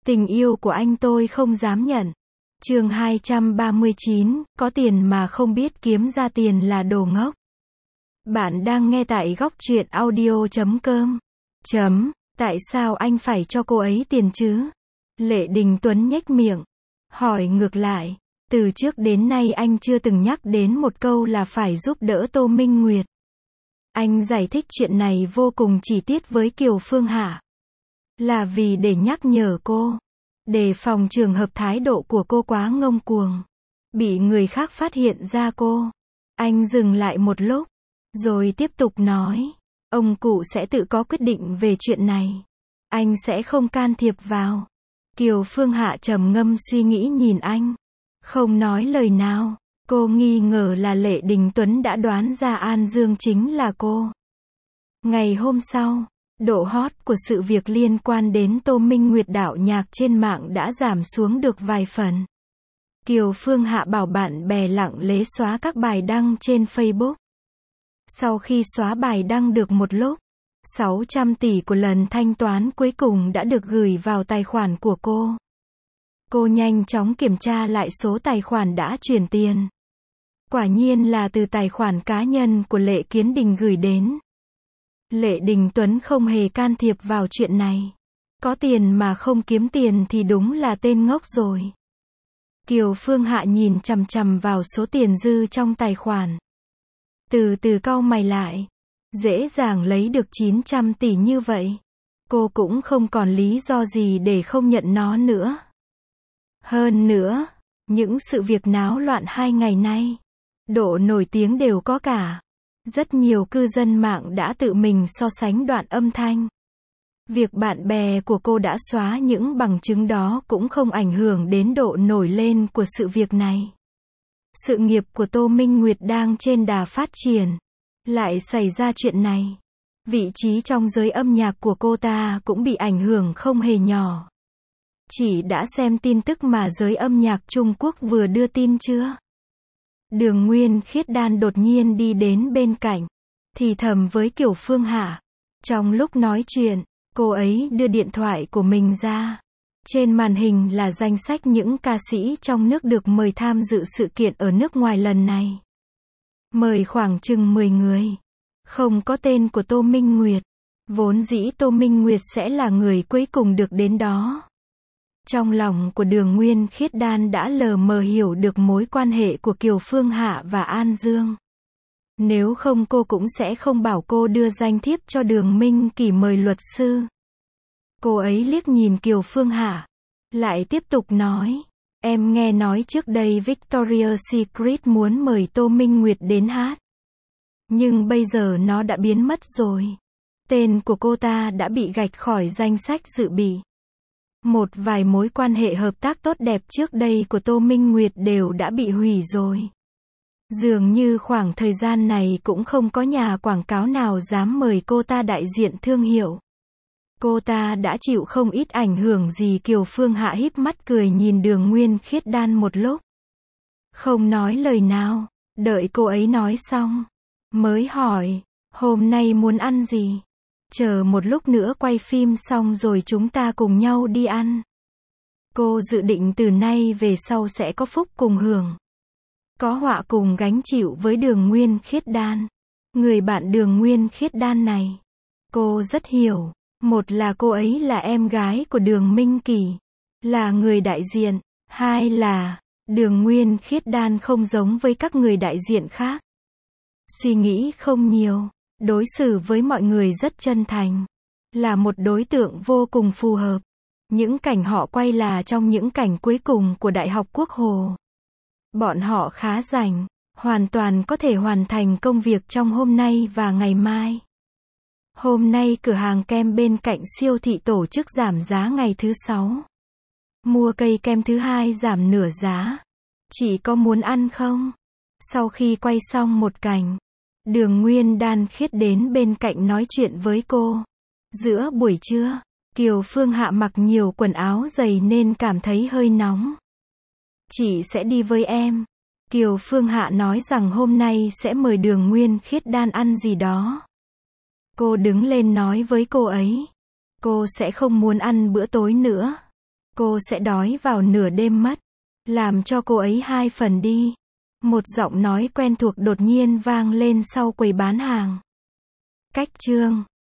Tình yêu của anh tôi không dám nhận. Chương 239, có tiền mà không biết kiếm ra tiền là đồ ngốc. Bạn đang nghe tại góc truyện audio.com. Tại sao anh phải cho cô ấy tiền chứ? Lệ Đình Tuấn nhếch miệng, hỏi ngược lại. Từ trước đến nay anh chưa từng nhắc đến một câu là phải giúp đỡ Tô Minh Nguyệt. Anh giải thích chuyện này vô cùng chi tiết với Kiều Phương Hạ. Là vì để nhắc nhở cô, đề phòng trường hợp thái độ của cô quá ngông cuồng, bị người khác phát hiện ra cô. Anh dừng lại một lúc, rồi tiếp tục nói, ông cụ sẽ tự có quyết định về chuyện này. Anh sẽ không can thiệp vào. Kiều Phương Hạ trầm ngâm suy nghĩ nhìn anh, không nói lời nào. Cô nghi ngờ là Lệ Đình Tuấn đã đoán ra An Dương chính là cô. Ngày hôm sau, độ hot của sự việc liên quan đến Tô Minh Nguyệt đạo nhạc trên mạng đã giảm xuống được vài phần. Kiều Phương Hạ bảo bạn bè lặng lẽ xóa các bài đăng trên Facebook. Sau khi xóa bài đăng được một lúc, 600 tỷ của lần thanh toán cuối cùng đã được gửi vào tài khoản của cô. Cô nhanh chóng kiểm tra lại số tài khoản đã chuyển tiền. Quả nhiên là từ tài khoản cá nhân của Lệ Kiến Đình gửi đến. Lệ Đình Tuấn không hề can thiệp vào chuyện này. Có tiền mà không kiếm tiền thì đúng là tên ngốc rồi. Kiều Phương Hạ nhìn chằm chằm vào số tiền dư trong tài khoản. Từ từ cau mày lại. Dễ dàng lấy được 900 tỷ như vậy. Cô cũng không còn lý do gì để không nhận nó nữa. Hơn nữa, những sự việc náo loạn 2 ngày nay, độ nổi tiếng đều có cả. Rất nhiều cư dân mạng đã tự mình so sánh đoạn âm thanh. Việc bạn bè của cô đã xóa những bằng chứng đó cũng không ảnh hưởng đến độ nổi lên của sự việc này. Sự nghiệp của Tô Minh Nguyệt đang trên đà phát triển. Lại xảy ra chuyện này. Vị trí trong giới âm nhạc của cô ta cũng bị ảnh hưởng không hề nhỏ. Chị đã xem tin tức mà giới âm nhạc Trung Quốc vừa đưa tin chưa? Đường Nguyên Khiết Đan đột nhiên đi đến bên cạnh, thì thầm với Kiều Phương Hạ. Trong lúc nói chuyện, cô ấy đưa điện thoại của mình ra. Trên màn hình là danh sách những ca sĩ trong nước được mời tham dự sự kiện ở nước ngoài lần này. Mời khoảng chừng 10 người. Không có tên của Tô Minh Nguyệt. Vốn dĩ Tô Minh Nguyệt sẽ là người cuối cùng được đến đó. Trong lòng của Đường Nguyên Khiết Đan đã lờ mờ hiểu được mối quan hệ của Kiều Phương Hạ và An Dương. Nếu không cô cũng sẽ không bảo cô đưa danh thiếp cho Đường Minh Kỳ mời luật sư. Cô ấy liếc nhìn Kiều Phương Hạ, lại tiếp tục nói, em nghe nói trước đây Victoria's Secret muốn mời Tô Minh Nguyệt đến hát. Nhưng bây giờ nó đã biến mất rồi. Tên của cô ta đã bị gạch khỏi danh sách dự bị. Một vài mối quan hệ hợp tác tốt đẹp trước đây của Tô Minh Nguyệt đều đã bị hủy rồi. Dường như khoảng thời gian này cũng không có nhà quảng cáo nào dám mời cô ta đại diện thương hiệu. Cô ta đã chịu không ít ảnh hưởng gì. Kiều Phương Hạ híp mắt cười nhìn Đường Nguyên Khiết Đan một lúc. Không nói lời nào, đợi cô ấy nói xong, mới hỏi, hôm nay muốn ăn gì? Chờ một lúc nữa quay phim xong rồi chúng ta cùng nhau đi ăn. Cô dự định từ nay về sau sẽ có phúc cùng hưởng, có họa cùng gánh chịu với Đường Nguyên Khiết Đan. Người bạn Đường Nguyên Khiết Đan này, cô rất hiểu. Một là cô ấy là em gái của Đường Minh Kỳ, là người đại diện. Hai là, Đường Nguyên Khiết Đan không giống với các người đại diện khác. Suy nghĩ không nhiều, đối xử với mọi người rất chân thành, là một đối tượng vô cùng phù hợp. Những cảnh họ quay là trong những cảnh cuối cùng của Đại học Quốc Hồ. Bọn họ khá rảnh, hoàn toàn có thể hoàn thành công việc trong hôm nay và ngày mai. Hôm nay cửa hàng kem bên cạnh siêu thị tổ chức giảm giá ngày thứ 6. Mua cây kem thứ 2 giảm nửa giá. Chị có muốn ăn không? Sau khi quay xong một cảnh, Đường Nguyên Đan Khiết đến bên cạnh nói chuyện với cô. Giữa buổi trưa, Kiều Phương Hạ mặc nhiều quần áo dày nên cảm thấy hơi nóng. Chị sẽ đi với em. Kiều Phương Hạ nói rằng hôm nay sẽ mời Đường Nguyên Khiết Đan ăn gì đó. Cô đứng lên nói với cô ấy. Cô sẽ không muốn ăn bữa tối nữa. Cô sẽ đói vào nửa đêm mất. Làm cho cô ấy 2 phần đi. Một giọng nói quen thuộc đột nhiên vang lên sau quầy bán hàng. Cách chương